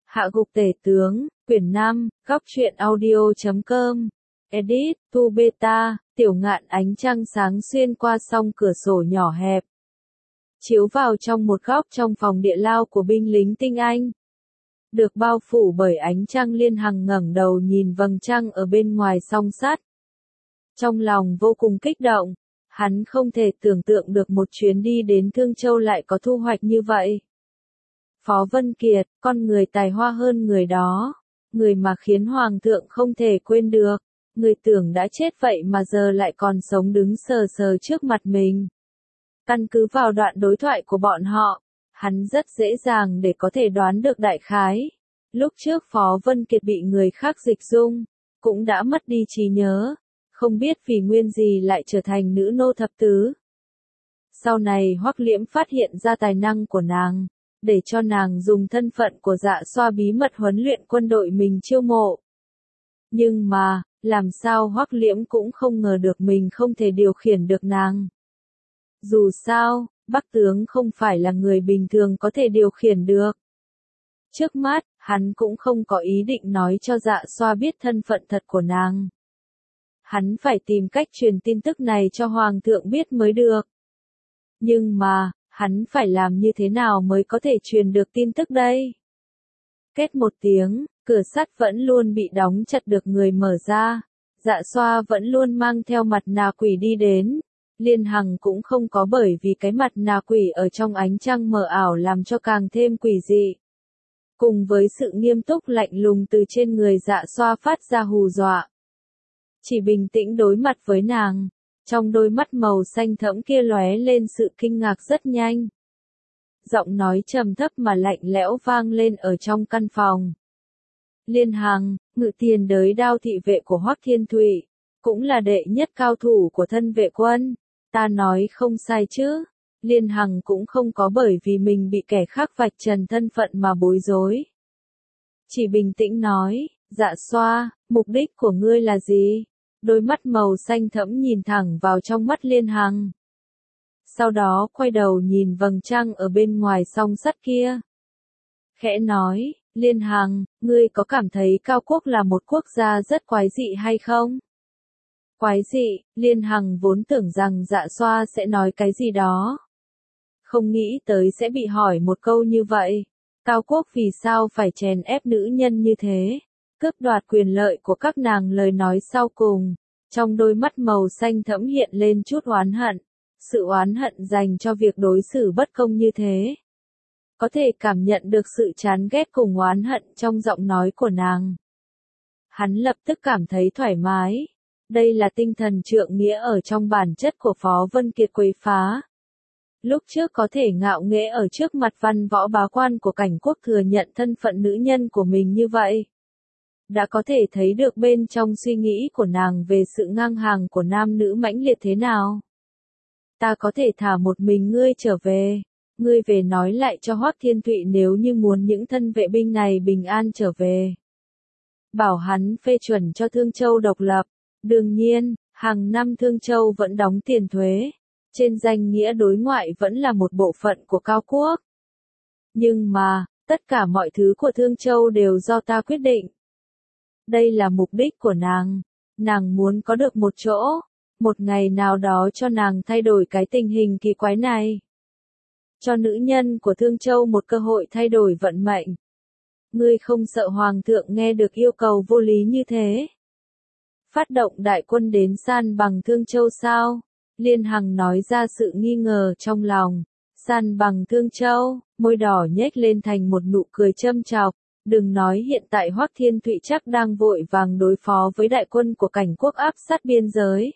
Hạ gục tể tướng, quyển 5, góc truyện audio.com. Edit, Tu Beta, Tiểu Ngạn ánh trăng sáng xuyên qua song cửa sổ nhỏ hẹp. Chiếu vào trong một góc trong phòng địa lao của binh lính tinh Anh. Được bao phủ bởi ánh trăng, Liên Hằng ngẩng đầu nhìn vầng trăng ở bên ngoài song sắt. Trong lòng vô cùng kích động, hắn không thể tưởng tượng được một chuyến đi đến Thương Châu lại có thu hoạch như vậy. Phó Vân Kiệt, con người tài hoa hơn người đó, người mà khiến Hoàng thượng không thể quên được, người tưởng đã chết vậy mà giờ lại còn sống đứng sờ sờ trước mặt mình. Căn cứ vào đoạn đối thoại của bọn họ, hắn rất dễ dàng để có thể đoán được đại khái. Lúc trước Phó Vân Kiệt bị người khác dịch dung, cũng đã mất đi trí nhớ, không biết vì nguyên gì lại trở thành nữ nô thập tứ. Sau này Hoắc Liễm phát hiện ra tài năng của nàng, để cho nàng dùng thân phận của Dạ Xoa bí mật huấn luyện quân đội mình chiêu mộ. Nhưng mà, làm sao Hoắc Liễm cũng không ngờ được mình không thể điều khiển được nàng. Dù sao, Bắc tướng không phải là người bình thường có thể điều khiển được. Trước mắt, hắn cũng không có ý định nói cho Dạ Xoa biết thân phận thật của nàng. Hắn phải tìm cách truyền tin tức này cho Hoàng thượng biết mới được. Nhưng mà, hắn phải làm như thế nào mới có thể truyền được tin tức đây? Két một tiếng, cửa sắt vẫn luôn bị đóng chặt được người mở ra. Dạ Xoa vẫn luôn mang theo mặt nạ quỷ đi đến. Liên Hằng cũng không có, bởi vì cái mặt nạ quỷ ở trong ánh trăng mờ ảo làm cho càng thêm quỷ dị. Cùng với sự nghiêm túc lạnh lùng từ trên người Dạ Xoa phát ra hù dọa. Chỉ bình tĩnh đối mặt với nàng, trong đôi mắt màu xanh thẫm kia lóe lên sự kinh ngạc rất nhanh. Giọng nói trầm thấp mà lạnh lẽo vang lên ở trong căn phòng. Liên Hằng, ngự tiền đới Đao thị vệ của Hoắc Thiên Thụy, cũng là đệ nhất cao thủ của thân vệ quân, ta nói không sai chứ? Liên Hằng cũng không có bởi vì mình bị kẻ khác vạch trần thân phận mà bối rối. Chỉ bình tĩnh nói, Dạ Xoa, mục đích của ngươi là gì? Đôi mắt màu xanh thẫm nhìn thẳng vào trong mắt Liên Hằng. Sau đó quay đầu nhìn vầng trăng ở bên ngoài song sắt kia. Khẽ nói, Liên Hằng, ngươi có cảm thấy Cao Quốc là một quốc gia rất quái dị hay không? Quái dị, Liên Hằng vốn tưởng rằng Dạ Xoa sẽ nói cái gì đó. Không nghĩ tới sẽ bị hỏi một câu như vậy. Cao Quốc vì sao phải chèn ép nữ nhân như thế? Cướp đoạt quyền lợi của các nàng. Lời nói sau cùng, trong đôi mắt màu xanh thẫm hiện lên chút oán hận. Sự oán hận dành cho việc đối xử bất công như thế. Có thể cảm nhận được sự chán ghét cùng oán hận trong giọng nói của nàng. Hắn lập tức cảm thấy thoải mái. Đây là tinh thần trượng nghĩa ở trong bản chất của Phó Vân Kiệt quấy phá. Lúc trước có thể ngạo nghễ ở trước mặt văn võ bá quan của Cảnh Quốc thừa nhận thân phận nữ nhân của mình như vậy. Đã có thể thấy được bên trong suy nghĩ của nàng về sự ngang hàng của nam nữ mãnh liệt thế nào. Ta có thể thả một mình ngươi trở về. Ngươi về nói lại cho Hoắc Thiên Thụy nếu như muốn những thân vệ binh này bình an trở về. Bảo hắn phê chuẩn cho Thương Châu độc lập. Đương nhiên, hàng năm Thương Châu vẫn đóng tiền thuế. Trên danh nghĩa đối ngoại vẫn là một bộ phận của Cao Quốc. Nhưng mà, tất cả mọi thứ của Thương Châu đều do ta quyết định. Đây là mục đích của nàng. Nàng muốn có được một chỗ, một ngày nào đó cho nàng thay đổi cái tình hình kỳ quái này. Cho nữ nhân của Thương Châu một cơ hội thay đổi vận mệnh. Ngươi không sợ Hoàng thượng nghe được yêu cầu vô lý như thế? Phát động đại quân đến san bằng Thương Châu sao? Liên Hằng nói ra sự nghi ngờ trong lòng. San bằng Thương Châu, môi đỏ nhếch lên thành một nụ cười châm chọc. Đừng nói hiện tại Hoắc Thiên Thụy chắc đang vội vàng đối phó với đại quân của Cảnh Quốc áp sát biên giới.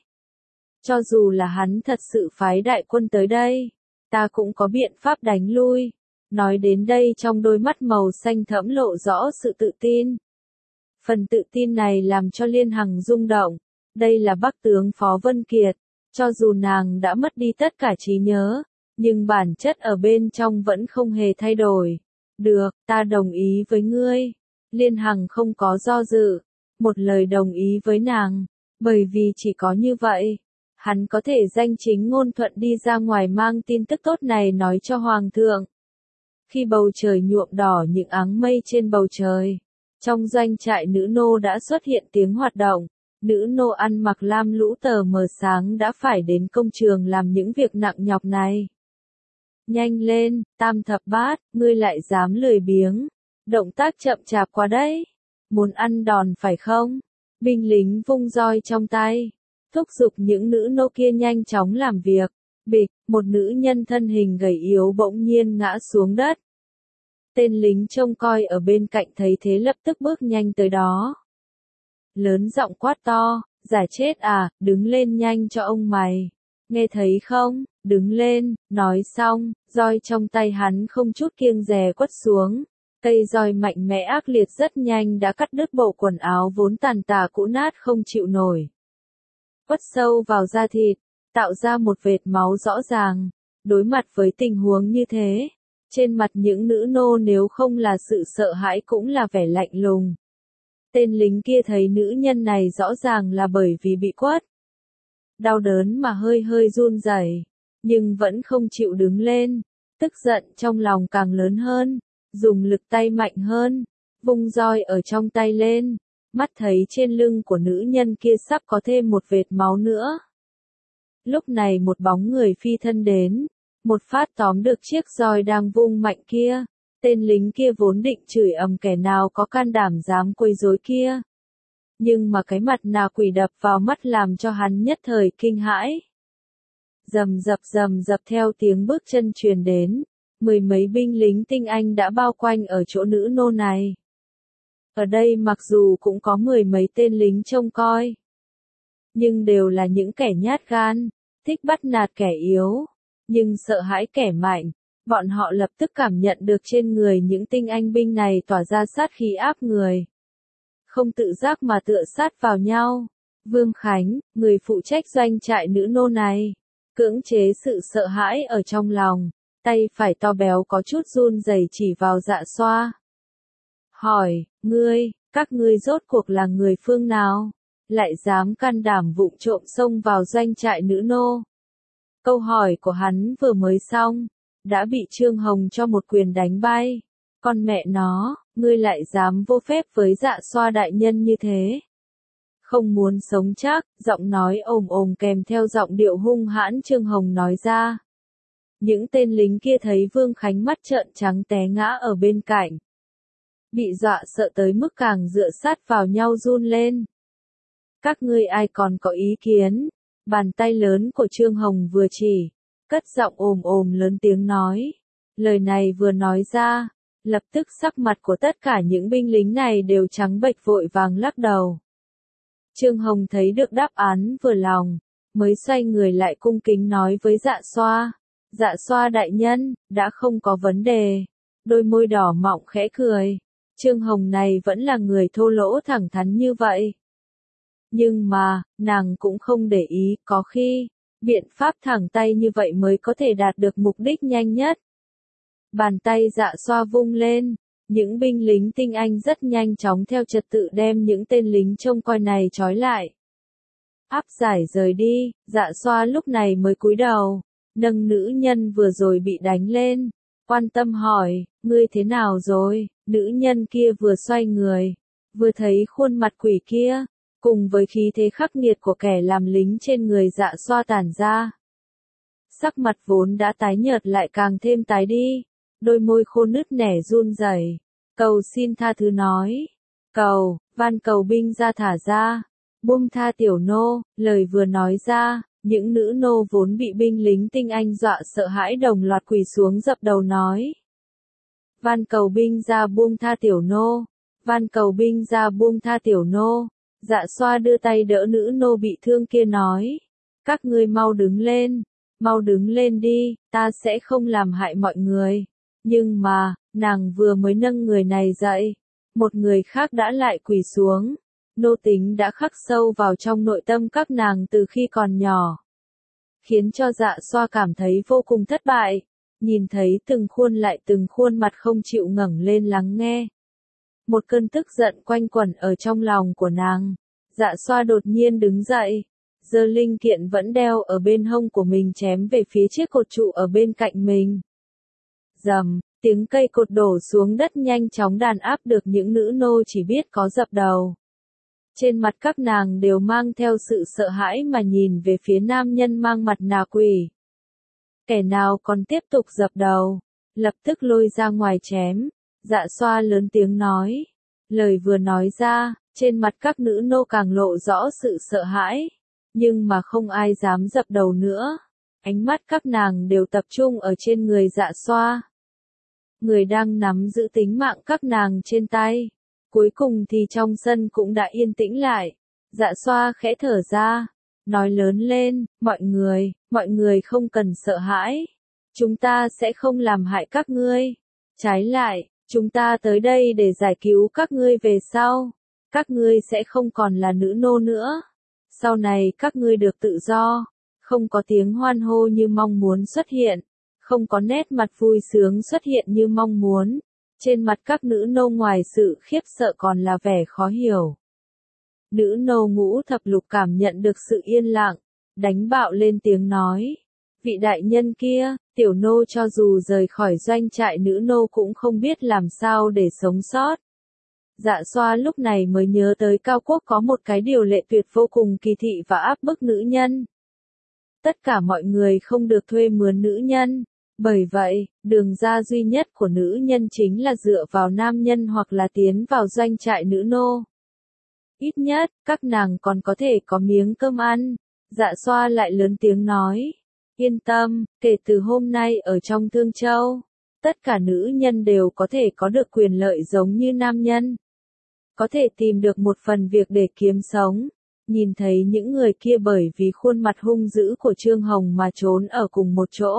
Cho dù là hắn thật sự phái đại quân tới đây, ta cũng có biện pháp đánh lui. Nói đến đây trong đôi mắt màu xanh thẫm lộ rõ sự tự tin. Phần tự tin này làm cho Liên Hằng rung động. Đây là Bắc tướng Phó Vân Kiệt. Cho dù nàng đã mất đi tất cả trí nhớ, nhưng bản chất ở bên trong vẫn không hề thay đổi. Được, ta đồng ý với ngươi. Liên Hằng không có do dự. Một lời đồng ý với nàng. Bởi vì chỉ có như vậy, hắn có thể danh chính ngôn thuận đi ra ngoài mang tin tức tốt này nói cho Hoàng thượng. Khi bầu trời nhuộm đỏ những áng mây trên bầu trời, trong doanh trại nữ nô đã xuất hiện tiếng hoạt động. Nữ nô ăn mặc lam lũ tờ mờ sáng đã phải đến công trường làm những việc nặng nhọc này. Nhanh lên, Tam Thập Bát, ngươi lại dám lười biếng. Động tác chậm chạp quá đấy. Muốn ăn đòn phải không? Binh lính vung roi trong tay, thúc giục những nữ nô kia nhanh chóng làm việc. Bịch, một nữ nhân thân hình gầy yếu bỗng nhiên ngã xuống đất. Tên lính trông coi ở bên cạnh thấy thế lập tức bước nhanh tới đó. Lớn giọng quát to, giả chết à, đứng lên nhanh cho ông mày. Nghe thấy không, đứng lên, nói xong, roi trong tay hắn không chút kiêng dè quất xuống. Cây roi mạnh mẽ ác liệt rất nhanh đã cắt đứt bộ quần áo vốn tàn tả cũ nát không chịu nổi. Quất sâu vào da thịt, tạo ra một vệt máu rõ ràng. Đối mặt với tình huống như thế, trên mặt những nữ nô nếu không là sự sợ hãi cũng là vẻ lạnh lùng. Tên lính kia thấy nữ nhân này rõ ràng là bởi vì bị quất. Đau đớn mà hơi hơi run rẩy, nhưng vẫn không chịu đứng lên. Tức giận trong lòng càng lớn hơn, dùng lực tay mạnh hơn, vung roi ở trong tay lên, mắt thấy trên lưng của nữ nhân kia sắp có thêm một vệt máu nữa. Lúc này một bóng người phi thân đến, một phát tóm được chiếc roi đang vung mạnh kia. Tên lính kia vốn định chửi ầm kẻ nào có can đảm dám quấy rối kia. Nhưng mà cái mặt nạ quỷ đập vào mắt làm cho hắn nhất thời kinh hãi. Rầm rập theo tiếng bước chân truyền đến, mười mấy binh lính tinh anh đã bao quanh ở chỗ nữ nô này. Ở đây mặc dù cũng có mười mấy tên lính trông coi, nhưng đều là những kẻ nhát gan, thích bắt nạt kẻ yếu, nhưng sợ hãi kẻ mạnh. Bọn họ lập tức cảm nhận được trên người những tinh anh binh này tỏa ra sát khí áp người. Không tự giác mà tựa sát vào nhau. Vương Khánh, người phụ trách doanh trại nữ nô này, cưỡng chế sự sợ hãi ở trong lòng, tay phải to béo có chút run rẩy chỉ vào Dạ Xoa. Hỏi, các ngươi rốt cuộc là người phương nào? Lại dám can đảm vụng trộm xông vào doanh trại nữ nô? Câu hỏi của hắn vừa mới xong, đã bị Trương Hồng cho một quyền đánh bay. Con mẹ nó, ngươi lại dám vô phép với Dạ Xoa đại nhân như thế. Không muốn sống chắc, giọng nói ồm ồm kèm theo giọng điệu hung hãn Trương Hồng nói ra. Những tên lính kia thấy Vương Khánh mắt trợn trắng té ngã ở bên cạnh. Bị dọa sợ tới mức càng dựa sát vào nhau run lên. Các ngươi ai còn có ý kiến? Bàn tay lớn của Trương Hồng vừa chỉ, cất giọng ồm ồm lớn tiếng nói. Lời này vừa nói ra, lập tức sắc mặt của tất cả những binh lính này đều trắng bệch vội vàng lắc đầu. Trương Hồng thấy được đáp án vừa lòng, mới xoay người lại cung kính nói với Dạ Xoa. Dạ Xoa đại nhân, đã không có vấn đề. Đôi môi đỏ mọng khẽ cười. Trương Hồng này vẫn là người thô lỗ thẳng thắn như vậy. Nhưng mà, nàng cũng không để ý, có khi, biện pháp thẳng tay như vậy mới có thể đạt được mục đích nhanh nhất. Bàn tay Dạ Xoa vung lên, những binh lính tinh anh rất nhanh chóng theo trật tự đem những tên lính trông coi này trói lại. Áp giải rời đi, Dạ Xoa lúc này mới cúi đầu, nâng nữ nhân vừa rồi bị đánh lên, quan tâm hỏi, ngươi thế nào rồi? Nữ nhân kia vừa xoay người, vừa thấy khuôn mặt quỷ kia, cùng với khí thế khắc nghiệt của kẻ làm lính trên người Dạ Xoa tản ra. Sắc mặt vốn đã tái nhợt lại càng thêm tái đi, đôi môi khô nứt nẻ run rẩy, cầu xin tha thứ nói, van cầu binh ra thả ra, buông tha tiểu nô. Lời vừa nói ra, những nữ nô vốn bị binh lính tinh anh dọa sợ hãi đồng loạt quỳ xuống dập đầu nói. Van cầu binh ra buông tha tiểu nô, van cầu binh ra buông tha tiểu nô. Dạ Xoa đưa tay đỡ nữ nô bị thương kia nói, các ngươi mau đứng lên đi, ta sẽ không làm hại mọi người. Nhưng mà, nàng vừa mới nâng người này dậy, một người khác đã lại quỳ xuống. Nô tính đã khắc sâu vào trong nội tâm các nàng từ khi còn nhỏ, khiến cho Dạ Xoa cảm thấy vô cùng thất bại. Nhìn thấy từng khuôn mặt không chịu ngẩng lên lắng nghe. Một cơn tức giận quanh quẩn ở trong lòng của nàng. Dạ Xoa đột nhiên đứng dậy, giơ linh kiện vẫn đeo ở bên hông của mình chém về phía chiếc cột trụ ở bên cạnh mình. Rầm, Tiếng cây cột đổ xuống đất nhanh chóng đàn áp được những nữ nô chỉ biết có dập đầu. Trên mặt các nàng đều mang theo sự sợ hãi mà nhìn về phía nam nhân mang mặt nạ quỷ. Kẻ nào còn tiếp tục dập đầu, lập tức lôi ra ngoài chém. Dạ xoa lớn tiếng nói. Lời vừa nói ra, trên mặt các nữ nô càng lộ rõ sự sợ hãi. Nhưng mà không ai dám dập đầu nữa. Ánh mắt các nàng đều tập trung ở trên người dạ xoa. Người đang nắm giữ tính mạng các nàng trên tay. Cuối cùng thì trong sân cũng đã yên tĩnh lại. Dạ xoa khẽ thở ra, nói lớn lên, mọi người không cần sợ hãi. Chúng ta sẽ không làm hại các ngươi. Trái lại, chúng ta tới đây để giải cứu các ngươi về sau. Các ngươi sẽ không còn là nữ nô nữa. Sau này các ngươi được tự do. Không có tiếng hoan hô như mong muốn xuất hiện. Không có nét mặt vui sướng xuất hiện như mong muốn. Trên mặt các nữ nô ngoài sự khiếp sợ còn là vẻ khó hiểu. Nữ nô Ngũ Thập Lục cảm nhận được sự yên lặng, đánh bạo lên tiếng nói. Vị đại nhân kia, tiểu nô cho dù rời khỏi doanh trại nữ nô cũng không biết làm sao để sống sót. Dạ xoa lúc này mới nhớ tới Cao Quốc có một cái điều lệ tuyệt vô cùng kỳ thị và áp bức nữ nhân. Tất cả mọi người không được thuê mướn nữ nhân. Bởi vậy, đường ra duy nhất của nữ nhân chính là dựa vào nam nhân hoặc là tiến vào doanh trại nữ nô. Ít nhất, các nàng còn có thể có miếng cơm ăn. Dạ xoa lại lớn tiếng nói. Yên tâm, kể từ hôm nay ở trong Thương Châu, tất cả nữ nhân đều có thể có được quyền lợi giống như nam nhân. Có thể tìm được một phần việc để kiếm sống. Nhìn thấy những người kia bởi vì khuôn mặt hung dữ của Trương Hồng mà trốn ở cùng một chỗ.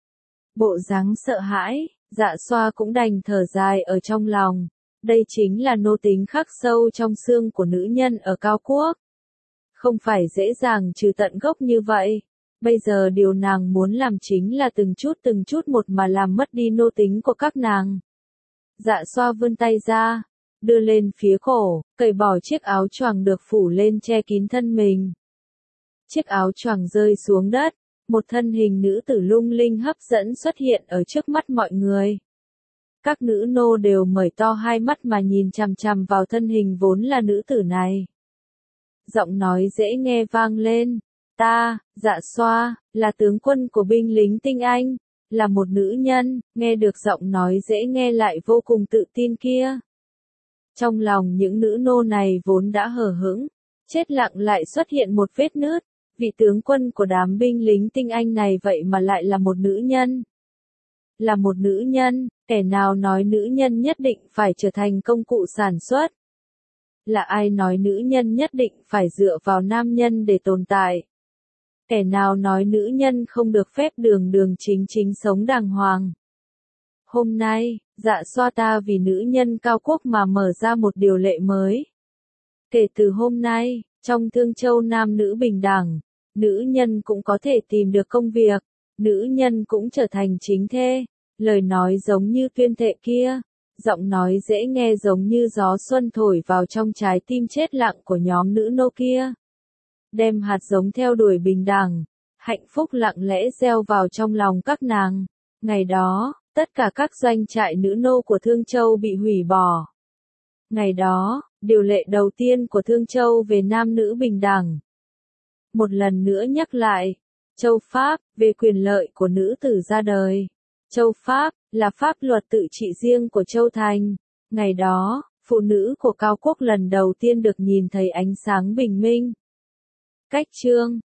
Bộ dáng sợ hãi, dạ xoa cũng đành thở dài ở trong lòng. Đây chính là nô tính khắc sâu trong xương của nữ nhân ở Cao Quốc. Không phải dễ dàng trừ tận gốc như vậy. Bây giờ điều nàng muốn làm chính là từng chút một mà làm mất đi nô tính của các nàng. Dạ xoa vươn tay ra, đưa lên phía cổ, cởi bỏ chiếc áo choàng được phủ lên che kín thân mình. Chiếc áo choàng rơi xuống đất. Một thân hình nữ tử lung linh hấp dẫn xuất hiện ở trước mắt mọi người. Các nữ nô đều mở to hai mắt mà nhìn chằm chằm vào thân hình vốn là nữ tử này. Giọng nói dễ nghe vang lên. Ta, dạ xoa, là tướng quân của binh lính tinh Anh, là một nữ nhân, nghe được giọng nói dễ nghe lại vô cùng tự tin kia. Trong lòng những nữ nô này vốn đã hờ hững, chết lặng lại xuất hiện một vết nứt. Vị tướng quân của đám binh lính tinh Anh này vậy mà lại là một nữ nhân. Là một nữ nhân, kẻ nào nói nữ nhân nhất định phải trở thành công cụ sản xuất? Là ai nói nữ nhân nhất định phải dựa vào nam nhân để tồn tại? Kẻ nào nói nữ nhân không được phép đường chính sống đàng hoàng? Hôm nay, dạ xoa ta vì nữ nhân Cao Quốc mà mở ra một điều lệ mới. Kể từ hôm nay, trong Thương Châu nam nữ bình đẳng, nữ nhân cũng có thể tìm được công việc, nữ nhân cũng trở thành chính thê. Lời nói giống như tuyên thệ kia, giọng nói dễ nghe giống như gió xuân thổi vào trong trái tim chết lặng của nhóm nữ nô kia. Đem hạt giống theo đuổi bình đẳng, hạnh phúc lặng lẽ gieo vào trong lòng các nàng. Ngày đó, tất cả các doanh trại nữ nô của Thương Châu bị hủy bỏ. Ngày đó, điều lệ đầu tiên của Thương Châu về nam nữ bình đẳng. Một lần nữa nhắc lại, Châu Pháp, về quyền lợi của nữ tử ra đời. Châu Pháp, là pháp luật tự trị riêng của Châu Thành. Ngày đó, phụ nữ của Cao Quốc lần đầu tiên được nhìn thấy ánh sáng bình minh. Cách chương